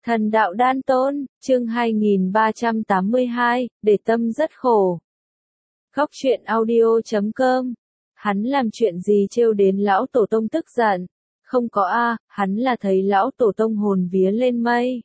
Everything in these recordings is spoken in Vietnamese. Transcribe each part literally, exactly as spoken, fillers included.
Thần đạo đan tôn, chương hai nghìn ba trăm tám mươi hai, để tâm rất khổ. Góc truyện audio chấm com. Hắn làm chuyện gì trêu đến lão tổ tông tức giận? Không có a, hắn là thấy lão tổ tông hồn vía lên mây.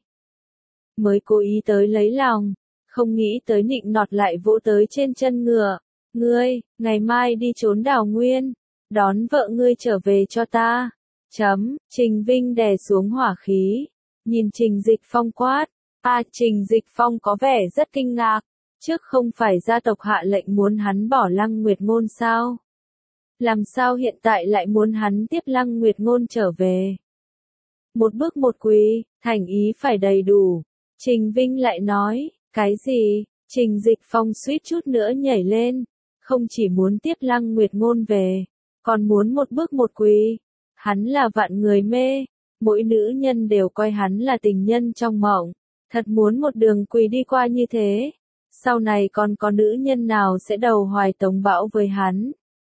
Mới cố ý tới lấy lòng, không nghĩ tới nịnh nọt lại vỗ tới trên chân ngựa. Ngươi, ngày mai đi trốn đào nguyên, đón vợ ngươi trở về cho ta. Chấm, Trình Vinh đè xuống hỏa khí. Nhìn Trình Dịch Phong quát, a Trình Dịch Phong có vẻ rất kinh ngạc, trước không phải gia tộc hạ lệnh muốn hắn bỏ Lăng Nguyệt Ngôn sao? Làm sao hiện tại lại muốn hắn tiếp Lăng Nguyệt Ngôn trở về? Một bước một quỳ, thành ý phải đầy đủ. Trình Vinh lại nói, cái gì? Trình Dịch Phong suýt chút nữa nhảy lên, không chỉ muốn tiếp Lăng Nguyệt Ngôn về, còn muốn một bước một quỳ. Hắn là vạn người mê. Mỗi nữ nhân đều coi hắn là tình nhân trong mộng, thật muốn một đường quỳ đi qua như thế. Sau này còn có nữ nhân nào sẽ đầu hoài tống bão với hắn?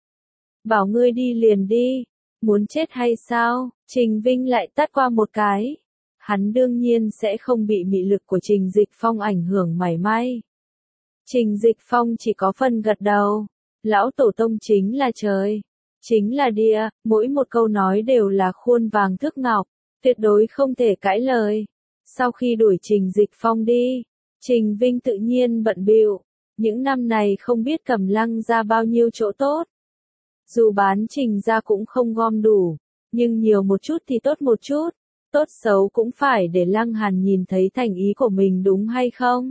Bảo ngươi đi liền đi, muốn chết hay sao? Trình Vinh lại tát qua một cái. Hắn đương nhiên sẽ không bị mị lực của Trình Dịch Phong ảnh hưởng mảy may. Trình Dịch Phong chỉ có phần gật đầu. Lão tổ tông chính là trời, chính là địa, mỗi một câu nói đều là khuôn vàng thước ngọc. Tuyệt đối không thể cãi lời. Sau khi đuổi Trình Dịch Phong đi, Trình Vinh tự nhiên bận bịu. Những năm này không biết cầm Lăng ra bao nhiêu chỗ tốt. Dù bán Trình ra cũng không gom đủ, nhưng nhiều một chút thì tốt một chút. Tốt xấu cũng phải để Lăng Hàn nhìn thấy thành ý của mình đúng hay không.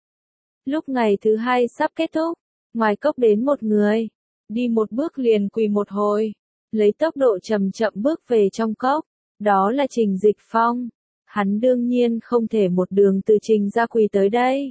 Lúc ngày thứ hai sắp kết thúc, ngoài cốc đến một người. Đi một bước liền quỳ một hồi, lấy tốc độ chậm chậm bước về trong cốc. Đó là Trình Dịch Phong. Hắn đương nhiên không thể một đường từ Trình ra quỳ tới đây.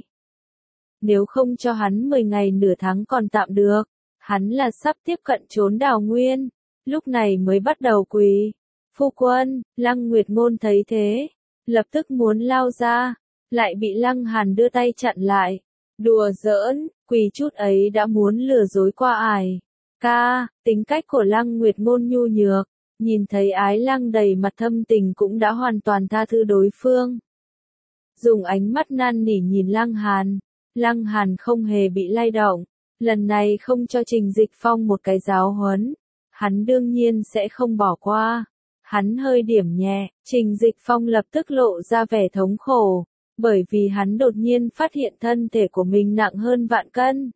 Nếu không cho hắn mười ngày nửa tháng còn tạm được. Hắn là sắp tiếp cận trốn đào nguyên. Lúc này mới bắt đầu quỳ. Phu quân, Lăng Nguyệt Ngôn thấy thế, lập tức muốn lao ra, lại bị Lăng Hàn đưa tay chặn lại. Đùa giỡn, quỳ chút ấy đã muốn lừa dối qua ải. Ca, tính cách của Lăng Nguyệt Ngôn nhu nhược. Nhìn thấy Ái Lăng đầy mặt thâm tình cũng đã hoàn toàn tha thứ đối phương. Dùng ánh mắt năn nỉ nhìn Lăng Hàn. Lăng Hàn không hề bị lay động. Lần này không cho Trình Dịch Phong một cái giáo huấn. Hắn đương nhiên sẽ không bỏ qua. Hắn hơi điểm nhẹ, Trình Dịch Phong lập tức lộ ra vẻ thống khổ. Bởi vì hắn đột nhiên phát hiện thân thể của mình nặng hơn vạn cân.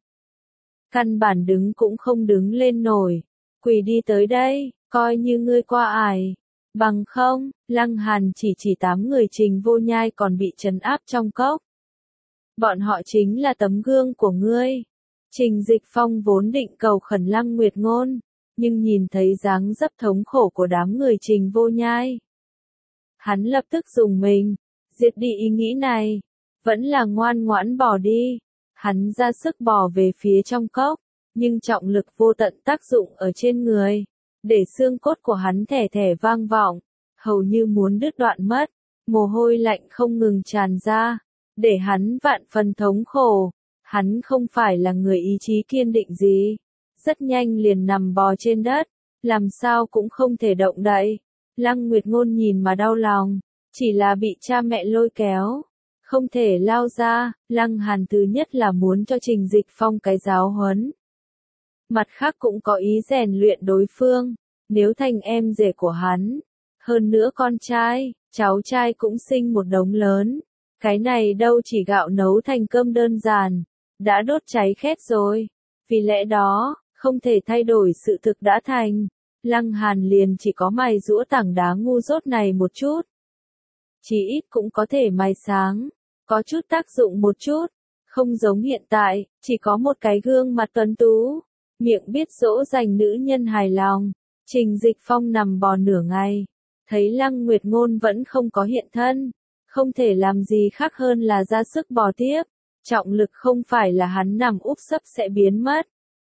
Căn bản đứng cũng không đứng lên nổi. Quỳ đi tới đây. Coi như ngươi qua ải. Bằng không, Lăng Hàn chỉ chỉ tám người Trình Vô Nhai còn bị trấn áp trong cốc. Bọn họ chính là tấm gương của ngươi. Trình Dịch Phong vốn định cầu khẩn Lăng Nguyệt Ngôn, nhưng nhìn thấy dáng dấp thống khổ của đám người Trình Vô Nhai. Hắn lập tức dùng mình, diệt đi ý nghĩ này. Vẫn là ngoan ngoãn bỏ đi. Hắn ra sức bỏ về phía trong cốc, nhưng trọng lực vô tận tác dụng ở trên người. Để xương cốt của hắn thẻ thẻ vang vọng, hầu như muốn đứt đoạn mất, mồ hôi lạnh không ngừng tràn ra, để hắn vạn phần thống khổ. Hắn không phải là người ý chí kiên định gì, rất nhanh liền nằm bò trên đất, làm sao cũng không thể động đậy. Lăng Nguyệt Ngôn nhìn mà đau lòng, chỉ là bị cha mẹ lôi kéo, không thể lao ra. Lăng Hàn thứ nhất là muốn cho Trình Dịch Phong cái giáo huấn. Mặt khác cũng có ý rèn luyện đối phương, nếu thành em rể của hắn. Hơn nữa con trai, cháu trai cũng sinh một đống lớn. Cái này đâu chỉ gạo nấu thành cơm đơn giản, đã đốt cháy khét rồi. Vì lẽ đó, không thể thay đổi sự thực đã thành. Lăng Hàn liền chỉ có mài giũa tảng đá ngu dốt này một chút. Chỉ ít cũng có thể mài sáng, có chút tác dụng một chút. Không giống hiện tại, chỉ có một cái gương mặt tuấn tú. Miệng biết dỗ dành nữ nhân hài lòng. Trình Dịch Phong nằm bò nửa ngày, thấy Lăng Nguyệt Ngôn vẫn không có hiện thân, không thể làm gì khác hơn là ra sức bò tiếp. Trọng lực không phải là hắn nằm úp sấp sẽ biến mất.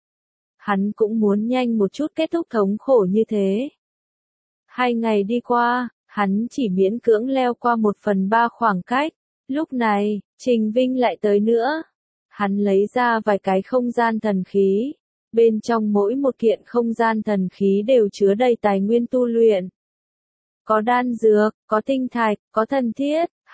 Hắn cũng muốn nhanh một chút kết thúc thống khổ như thế. Hai ngày đi qua, hắn chỉ miễn cưỡng leo qua một phần ba khoảng cách. Lúc này, Trình Vinh lại tới nữa. Hắn lấy ra vài cái không gian thần khí. Bên trong mỗi một kiện không gian thần khí đều chứa đầy tài nguyên tu luyện. Có đan dược, có tinh thạch, có thần thiết,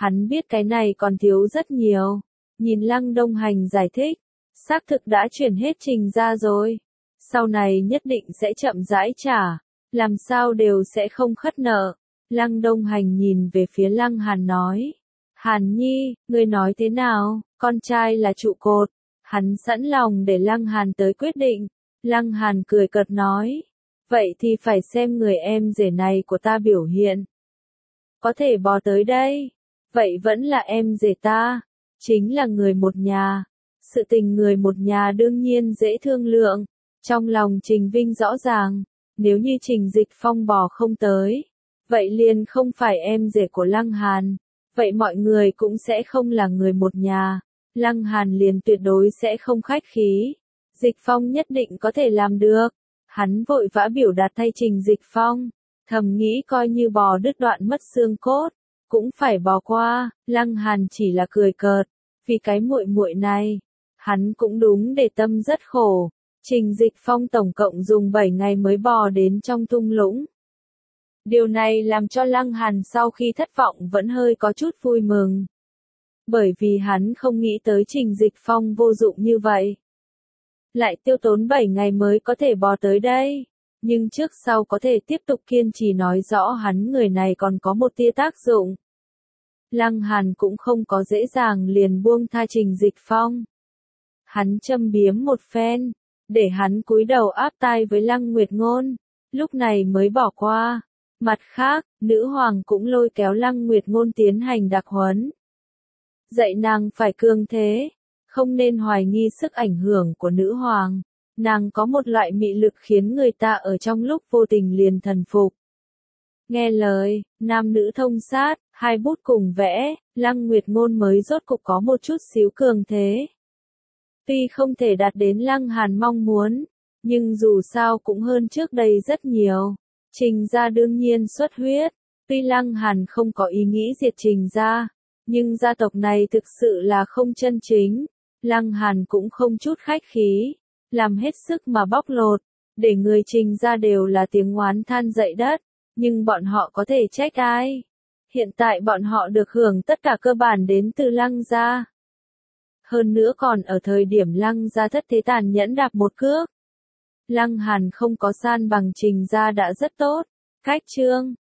Hắn biết cái này còn thiếu rất nhiều. Nhìn Lăng Đông Hành giải thích, xác thực đã chuyển hết Trình ra rồi. Sau này nhất định sẽ chậm rãi trả, làm sao đều sẽ không khất nợ. Lăng Đông Hành nhìn về phía Lăng Hàn nói, Hàn Nhi, ngươi nói thế nào, con trai là trụ cột. Hắn sẵn lòng để Lăng Hàn tới quyết định. Lăng Hàn cười cợt nói, vậy thì phải xem người em rể này của ta biểu hiện. Có thể bò tới đây, vậy vẫn là em rể ta, chính là người một nhà. Sự tình người một nhà đương nhiên dễ thương lượng. Trong lòng Trình Vinh rõ ràng, nếu như Trình Dịch Phong bò không tới, vậy liền không phải em rể của Lăng Hàn, vậy mọi người cũng sẽ không là người một nhà. Lăng Hàn liền tuyệt đối sẽ không khách khí. Dịch Phong nhất định có thể làm được. Hắn vội vã biểu đạt thay Trình Dịch Phong, thầm nghĩ coi như bò đứt đoạn mất xương cốt, cũng phải bò qua. Lăng Hàn chỉ là cười cợt, vì cái muội muội này, hắn cũng đúng để tâm rất khổ. Trình Dịch Phong tổng cộng dùng bảy ngày mới bò đến trong thung lũng. Điều này làm cho Lăng Hàn sau khi thất vọng vẫn hơi có chút vui mừng. Bởi vì hắn không nghĩ tới Trình Dịch Phong vô dụng như vậy. Lại tiêu tốn bảy ngày mới có thể bò tới đây. Nhưng trước sau có thể tiếp tục kiên trì nói rõ hắn người này còn có một tia tác dụng. Lăng Hàn cũng không có dễ dàng liền buông tha Trình Dịch Phong. Hắn châm biếm một phen, để hắn cúi đầu áp tai với Lăng Nguyệt Ngôn, lúc này mới bỏ qua. Mặt khác, nữ hoàng cũng lôi kéo Lăng Nguyệt Ngôn tiến hành đặc huấn. Dạy nàng phải cường thế, không nên hoài nghi sức ảnh hưởng của nữ hoàng. Nàng có một loại mị lực khiến người ta ở trong lúc vô tình liền thần phục. Nghe lời, nam nữ thông sát, hai bút cùng vẽ, Lăng Nguyệt Ngôn mới rốt cục có một chút xíu cường thế. Tuy không thể đạt đến Lăng Hàn mong muốn, nhưng dù sao cũng hơn trước đây rất nhiều. Trình gia đương nhiên xuất huyết, tuy Lăng Hàn không có ý nghĩ diệt Trình gia, nhưng gia tộc này thực sự là không chân chính. Lăng Hàn cũng không chút khách khí, làm hết sức mà bóc lột, để người Trình gia đều là tiếng oán than dậy đất, nhưng bọn họ có thể trách ai? Hiện tại bọn họ được hưởng tất cả cơ bản đến từ Lăng gia. Hơn nữa còn ở thời điểm Lăng gia thất thế tàn nhẫn đạp một cước. Lăng Hàn không có san bằng Trình gia đã rất tốt. Cách chương